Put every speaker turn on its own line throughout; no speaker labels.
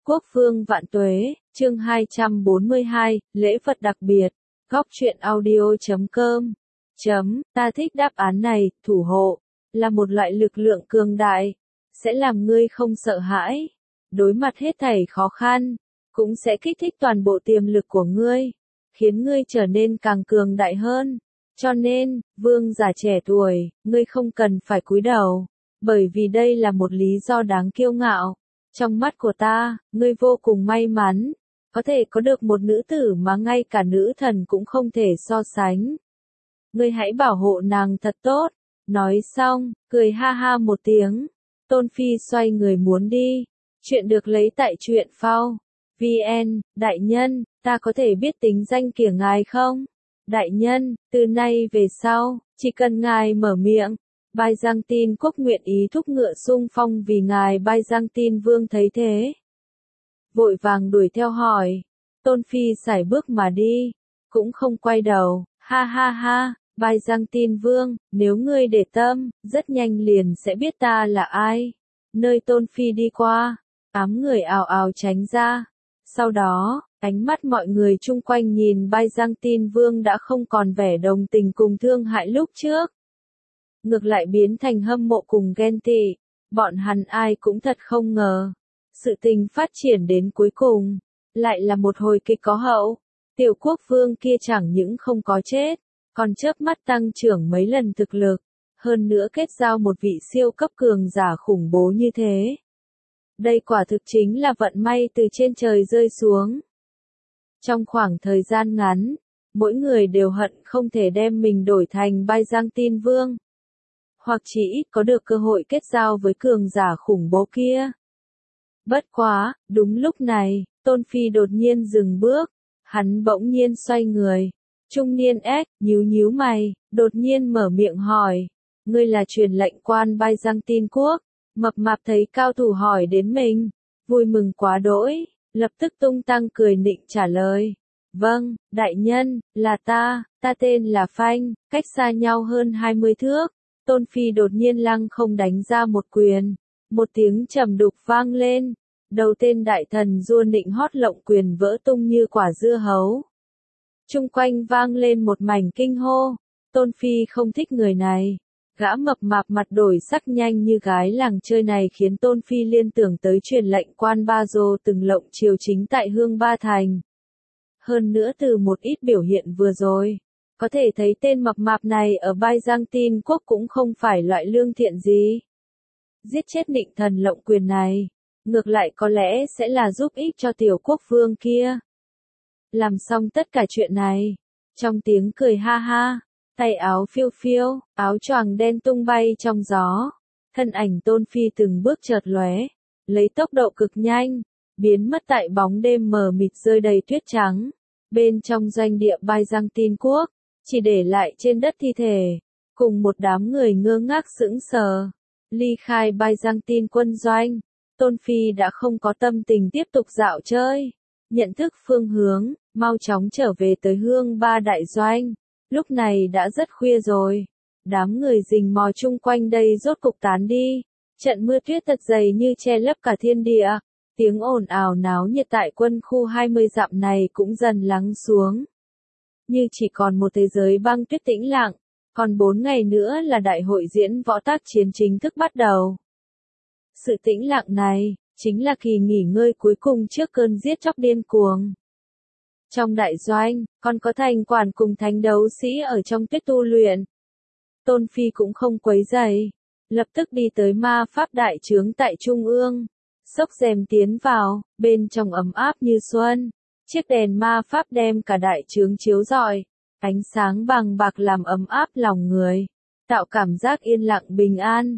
Quốc vương vạn tuế, chương 242, lễ Phật đặc biệt. Góc truyện audio.com. Ta thích đáp án này, thủ hộ, là một loại lực lượng cường đại, sẽ làm ngươi không sợ hãi, đối mặt hết thảy khó khăn, cũng sẽ kích thích toàn bộ tiềm lực của ngươi, khiến ngươi trở nên càng cường đại hơn. Cho nên, vương giả trẻ tuổi, ngươi không cần phải cúi đầu, bởi vì đây là một lý do đáng kiêu ngạo. Trong mắt của ta, ngươi vô cùng may mắn, có thể có được một nữ tử mà ngay cả nữ thần cũng không thể so sánh. Ngươi hãy bảo hộ nàng thật tốt. Nói xong, cười ha ha một tiếng. Tôn Phi xoay người muốn đi. Chuyện được lấy tại truyện phao. VN, đại nhân, ta có thể biết tính danh của ngài không? Đại nhân, từ nay về sau, chỉ cần ngài mở miệng, Byzantine quốc nguyện ý thúc ngựa xung phong vì ngài. Byzantine vương thấy thế, vội vàng đuổi theo hỏi. Tôn Phi sải bước mà đi, cũng không quay đầu. Ha ha ha, Byzantine vương, nếu ngươi để tâm, rất nhanh liền sẽ biết ta là ai. Nơi Tôn Phi đi qua, ám người ào ào tránh ra. Sau đó, ánh mắt mọi người chung quanh nhìn Byzantine vương đã không còn vẻ đồng tình cùng thương hại lúc trước, ngược lại biến thành hâm mộ cùng ghen tị. Bọn hắn ai cũng thật không ngờ, sự tình phát triển đến cuối cùng, lại là một hồi kịch có hậu. Tiểu quốc vương kia chẳng những không có chết, còn chớp mắt tăng trưởng mấy lần thực lực, hơn nữa kết giao một vị siêu cấp cường giả khủng bố như thế. Đây quả thực chính là vận may từ trên trời rơi xuống. Trong khoảng thời gian ngắn, mỗi người đều hận không thể đem mình đổi thành Byzantine vương, hoặc chỉ ít có được cơ hội kết giao với cường giả khủng bố kia. Bất quá, đúng lúc này, Tôn Phi đột nhiên dừng bước, hắn bỗng nhiên xoay người. Trung niên nhíu nhíu mày, đột nhiên mở miệng hỏi, ngươi là truyền lệnh quan Byzantine quốc? Mập mạp thấy cao thủ hỏi đến mình, vui mừng quá đỗi, lập tức tung tăng cười nịnh trả lời. Vâng, đại nhân, là ta tên là Phanh. Cách xa nhau hơn 20 thước, Tôn Phi đột nhiên lăng không đánh ra một quyền, một tiếng trầm đục vang lên, đầu tên đại thần rua nịnh hót lộng quyền vỡ tung như quả dưa hấu. Chung quanh vang lên một mảnh kinh hô. Tôn Phi không thích người này. Gã mập mạp mặt đổi sắc nhanh như gái làng chơi này khiến Tôn Phi liên tưởng tới truyền lệnh quan Ba Dô từng lộng triều chính tại Hương Ba Thành. Hơn nữa từ một ít biểu hiện vừa rồi, có thể thấy tên mập mạp này ở Byzantine quốc cũng không phải loại lương thiện gì. Giết chết nịnh thần lộng quyền này, ngược lại có lẽ sẽ là giúp ích cho tiểu quốc vương kia. Làm xong tất cả chuyện này, trong tiếng cười ha ha, tay áo phiêu phiêu, áo choàng đen tung bay trong gió, thân ảnh Tôn Phi từng bước chợt lóe, lấy tốc độ cực nhanh, biến mất tại bóng đêm mờ mịt rơi đầy tuyết trắng. Bên trong doanh địa Byzantine quốc, chỉ để lại trên đất thi thể, cùng một đám người ngơ ngác sững sờ. Ly khai Byzantine quân doanh, Tôn Phi đã không có tâm tình tiếp tục dạo chơi, nhận thức phương hướng, mau chóng trở về tới Hương Ba đại doanh. Lúc này đã rất khuya rồi, đám người rình mò chung quanh đây rốt cục tán đi, trận mưa tuyết thật dày như che lấp cả thiên địa, tiếng ồn ào náo nhiệt tại quân khu 20 dặm này cũng dần lắng xuống. Như chỉ còn một thế giới băng tuyết tĩnh lặng, còn 4 ngày nữa là đại hội diễn võ tác chiến chính thức bắt đầu. Sự tĩnh lặng này, chính là kỳ nghỉ ngơi cuối cùng trước cơn giết chóc điên cuồng. Trong đại doanh, còn có thành quản cùng thánh đấu sĩ ở trong tuyết tu luyện. Tôn Phi cũng không quấy rầy, lập tức đi tới ma pháp đại trướng tại trung ương, xốc rèm tiến vào, bên trong ấm áp như xuân. Chiếc đèn ma pháp đem cả đại trướng chiếu rọi, ánh sáng bằng bạc làm ấm áp lòng người, tạo cảm giác yên lặng bình an.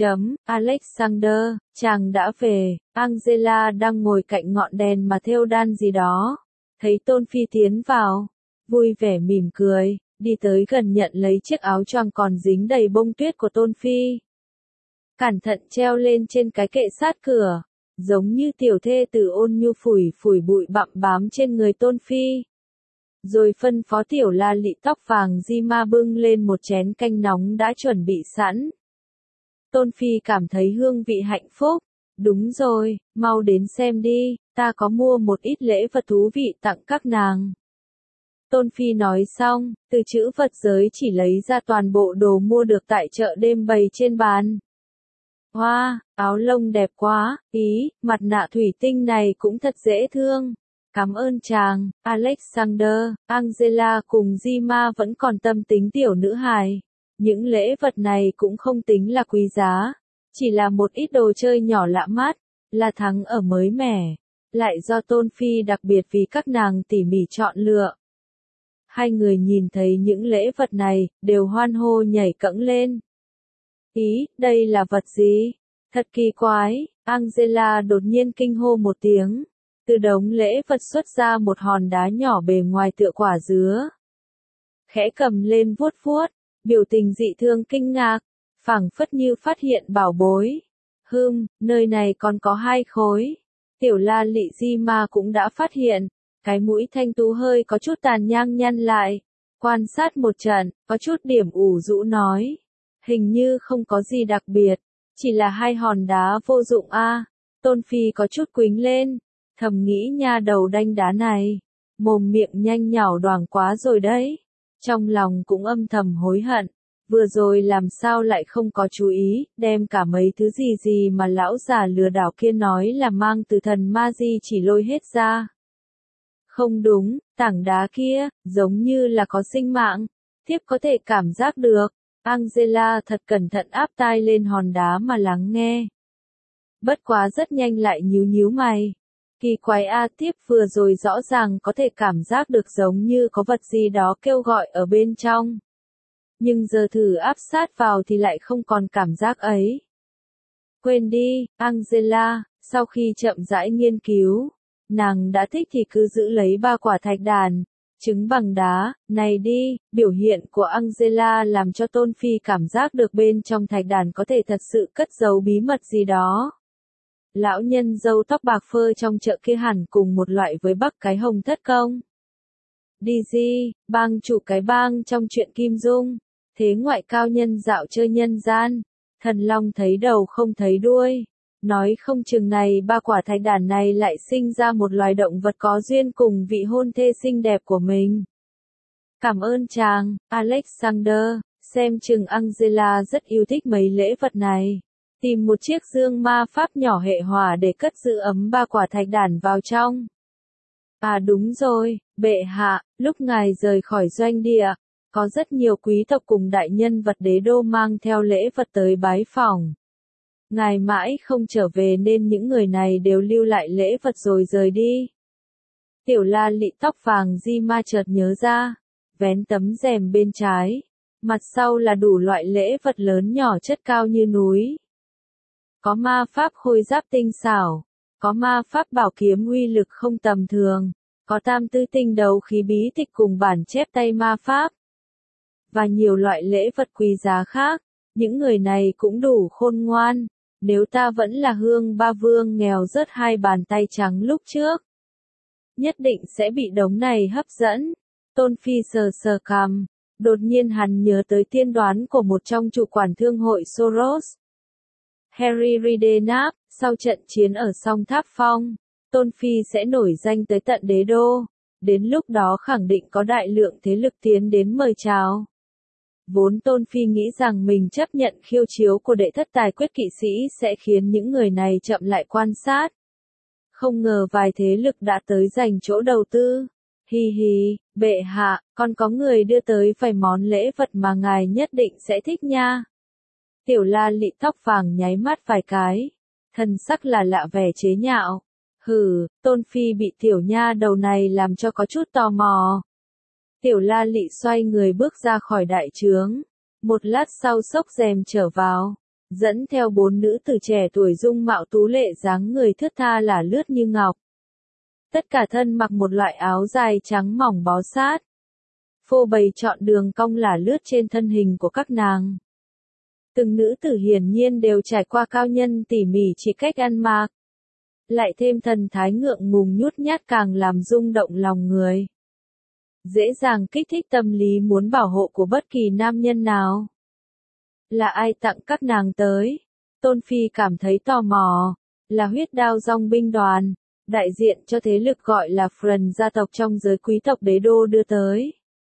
Alexander, chàng đã về. Angela đang ngồi cạnh ngọn đèn mà thêu đan gì đó, thấy Tôn Phi tiến vào, vui vẻ mỉm cười, đi tới gần nhận lấy chiếc áo choàng còn dính đầy bông tuyết của Tôn Phi. Cẩn thận treo lên trên cái kệ sát cửa, giống như tiểu thê tử ôn nhu phủi phủi bụi bặm bám trên người Tôn Phi. Rồi phân phó tiểu la lị tóc vàng di ma bưng lên một chén canh nóng đã chuẩn bị sẵn. Tôn Phi cảm thấy hương vị hạnh phúc. Đúng rồi, mau đến xem đi, ta có mua một ít lễ vật thú vị tặng các nàng. Tôn Phi nói xong, từ trữ vật giới chỉ lấy ra toàn bộ đồ mua được tại chợ đêm bày trên bàn. Wow, áo lông đẹp quá, mặt nạ thủy tinh này cũng thật dễ thương. Cảm ơn chàng, Alexander, Angela cùng Zima vẫn còn tâm tính tiểu nữ hài. Những lễ vật này cũng không tính là quý giá, chỉ là một ít đồ chơi nhỏ lạ mắt, là thắng ở mới mẻ, lại do Tôn Phi đặc biệt vì các nàng tỉ mỉ chọn lựa. Hai người nhìn thấy những lễ vật này, đều hoan hô nhảy cẫng lên. Đây là vật gì? Thật kỳ quái, Angela đột nhiên kinh hô một tiếng. Từ đống lễ vật xuất ra một hòn đá nhỏ bề ngoài tựa quả dứa. Khẽ cầm lên vuốt vuốt, biểu tình dị thương kinh ngạc, phảng phất như phát hiện bảo bối. Nơi này còn có 2 khối. Tiểu La Lị Zima cũng đã phát hiện, cái mũi thanh tú hơi có chút tàn nhang nhăn lại. Quan sát một trận, có chút điểm ủ rũ nói. Hình như không có gì đặc biệt, chỉ là 2 hòn đá vô dụng a. Tôn Phi có chút quính lên, thầm nghĩ nha đầu đanh đá này, mồm miệng nhanh nhảu đoảng quá rồi đấy. Trong lòng cũng âm thầm hối hận, vừa rồi làm sao lại không có chú ý, đem cả mấy thứ gì mà lão già lừa đảo kia nói là mang từ thần ma di chỉ lôi hết ra. Không đúng, tảng đá kia, giống như là có sinh mạng, thiếp có thể cảm giác được. Angela thật cẩn thận áp tai lên hòn đá mà lắng nghe. Bất quá rất nhanh lại nhíu mày. Kỳ quái tiếp vừa rồi rõ ràng có thể cảm giác được giống như có vật gì đó kêu gọi ở bên trong. Nhưng giờ thử áp sát vào thì lại không còn cảm giác ấy. Quên đi, Angela, sau khi chậm rãi nghiên cứu, nàng đã thích thì cứ giữ lấy 3 quả thạch đàn, trứng bằng đá, này đi, biểu hiện của Angela làm cho Tôn Phi cảm giác được bên trong thạch đàn có thể thật sự cất giấu bí mật gì đó. Lão nhân râu tóc bạc phơ trong chợ kia hẳn cùng một loại với Bắc cái hồng thất công. DG, bang chủ cái bang trong chuyện Kim Dung, thế ngoại cao nhân dạo chơi nhân gian, thần long thấy đầu không thấy đuôi. Nói không chừng này 3 quả thạch đàn này lại sinh ra một loài động vật có duyên cùng vị hôn thê xinh đẹp của mình. Cảm ơn chàng, Alexander, xem chừng Angela rất yêu thích mấy lễ vật này. Tìm một chiếc dương ma pháp nhỏ hệ hỏa để cất giữ ấm 3 quả thạch đàn vào trong. Đúng rồi, bệ hạ, lúc ngài rời khỏi doanh địa, có rất nhiều quý tộc cùng đại nhân vật đế đô mang theo lễ vật tới bái phỏng. Ngài mãi không trở về nên những người này đều lưu lại lễ vật rồi rời đi. Tiểu La Lị tóc vàng Zima chợt nhớ ra, vén tấm rèm bên trái, mặt sau là đủ loại lễ vật lớn nhỏ chất cao như núi. Có ma pháp khôi giáp tinh xảo, có ma pháp bảo kiếm uy lực không tầm thường, có tam tư tinh đấu khí bí tịch cùng bản chép tay ma pháp, và nhiều loại lễ vật quý giá khác. Những người này cũng đủ khôn ngoan, nếu ta vẫn là Hương Ba Vương nghèo rớt 2 bàn tay trắng lúc trước, nhất định sẽ bị đống này hấp dẫn. Tôn Phi sờ cằm, đột nhiên hắn nhớ tới tiên đoán của một trong chủ quản thương hội Soros. Harry Redknapp, sau trận chiến ở Song Tháp Phong, Tôn Phi sẽ nổi danh tới tận đế đô, đến lúc đó khẳng định có đại lượng thế lực tiến đến mời chào. Vốn Tôn Phi nghĩ rằng mình chấp nhận khiêu chiếu của đệ thất tài quyết kỵ sĩ sẽ khiến những người này chậm lại quan sát. Không ngờ vài thế lực đã tới giành chỗ đầu tư. Hi, bệ hạ, còn có người đưa tới vài món lễ vật mà ngài nhất định sẽ thích nha. Tiểu La Lị tóc vàng nháy mắt vài cái, thần sắc là lạ vẻ chế nhạo. Tôn Phi bị tiểu nha đầu này làm cho có chút tò mò. Tiểu La Lị xoay người bước ra khỏi đại trướng, một lát sau xốc rèm trở vào, dẫn theo 4 nữ tử trẻ tuổi dung mạo tú lệ dáng người thướt tha là lướt như ngọc. Tất cả thân mặc một loại áo dài trắng mỏng bó sát. Phô bày trọn đường cong là lướt trên thân hình của các nàng. Từng nữ tử hiển nhiên đều trải qua cao nhân tỉ mỉ chỉ cách ăn mặc. Lại thêm thần thái ngượng ngùng nhút nhát càng làm rung động lòng người. Dễ dàng kích thích tâm lý muốn bảo hộ của bất kỳ nam nhân nào. Là ai tặng các nàng tới? Tôn Phi cảm thấy tò mò. Là huyết đao dòng binh đoàn. đại diện cho thế lực gọi là Frần gia tộc trong giới quý tộc đế đô đưa tới.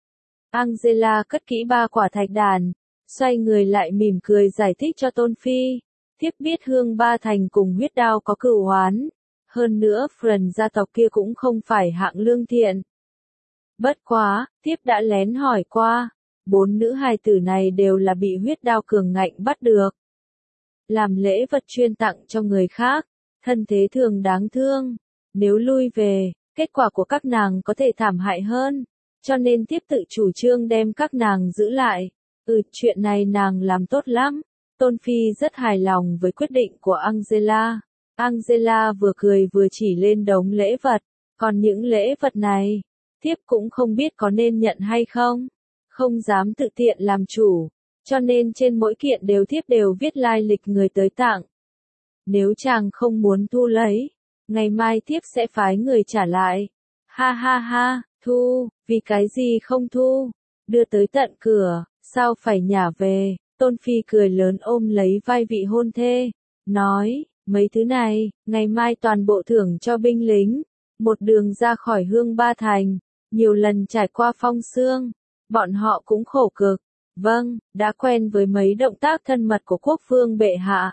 Angela cất kỹ 3 quả thạch đàn, xoay người lại mỉm cười giải thích cho Tôn Phi. Thiếp biết Hương Ba Thành cùng Huyết Đao có cửu oán. Hơn nữa Frần gia tộc kia cũng không phải hạng lương thiện. Bất quá, thiếp đã lén hỏi qua. 4 nữ hài tử này đều là bị Huyết Đao cường ngạnh bắt được. Làm lễ vật chuyên tặng cho người khác. Thân thế thường đáng thương. Nếu lui về, kết quả của các nàng có thể thảm hại hơn. Cho nên thiếp tự chủ trương đem các nàng giữ lại. Chuyện này nàng làm tốt lắm. Tôn Phi rất hài lòng với quyết định của Angela. Angela vừa cười vừa chỉ lên đống lễ vật. Còn những lễ vật này, thiếp cũng không biết có nên nhận hay không. Không dám tự tiện làm chủ. Cho nên trên mỗi kiện thiếp đều viết lai lịch người tới tặng. Nếu chàng không muốn thu lấy, ngày mai thiếp sẽ phái người trả lại. Ha ha ha, thu, vì cái gì không thu? Đưa tới tận cửa, sao phải nhả về? Tôn Phi cười lớn ôm lấy vai vị hôn thê, nói, mấy thứ này, ngày mai toàn bộ thưởng cho binh lính. Một đường ra khỏi Hương Ba Thành, nhiều lần trải qua phong sương, bọn họ cũng khổ cực. Vâng, đã quen với mấy động tác thân mật của quốc vương bệ hạ.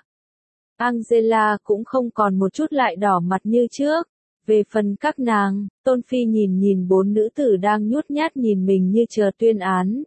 Angela cũng không còn một chút lại đỏ mặt như trước. Về phần các nàng, Tôn Phi nhìn 4 nữ tử đang nhút nhát nhìn mình như chờ tuyên án.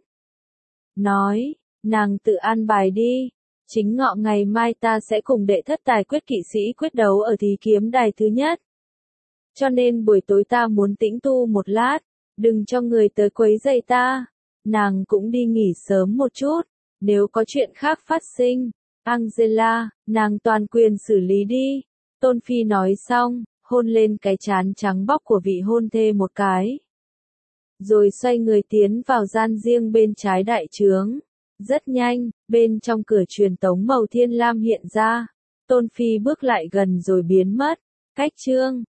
Nói, nàng tự an bài đi. Chính ngọ ngày mai ta sẽ cùng đệ thất tài quyết kỵ sĩ quyết đấu ở Thí Kiếm Đài thứ nhất. Cho nên buổi tối ta muốn tĩnh tu một lát, đừng cho người tới quấy rầy ta. Nàng cũng đi nghỉ sớm một chút, nếu có chuyện khác phát sinh. Angela, nàng toàn quyền xử lý đi. Tôn Phi nói xong, hôn lên cái trán trắng bóc của vị hôn thê một cái. Rồi xoay người tiến vào gian riêng bên trái đại trướng. Rất nhanh, bên trong cửa truyền tống màu thiên lam hiện ra. Tôn Phi bước lại gần rồi biến mất. Cách chương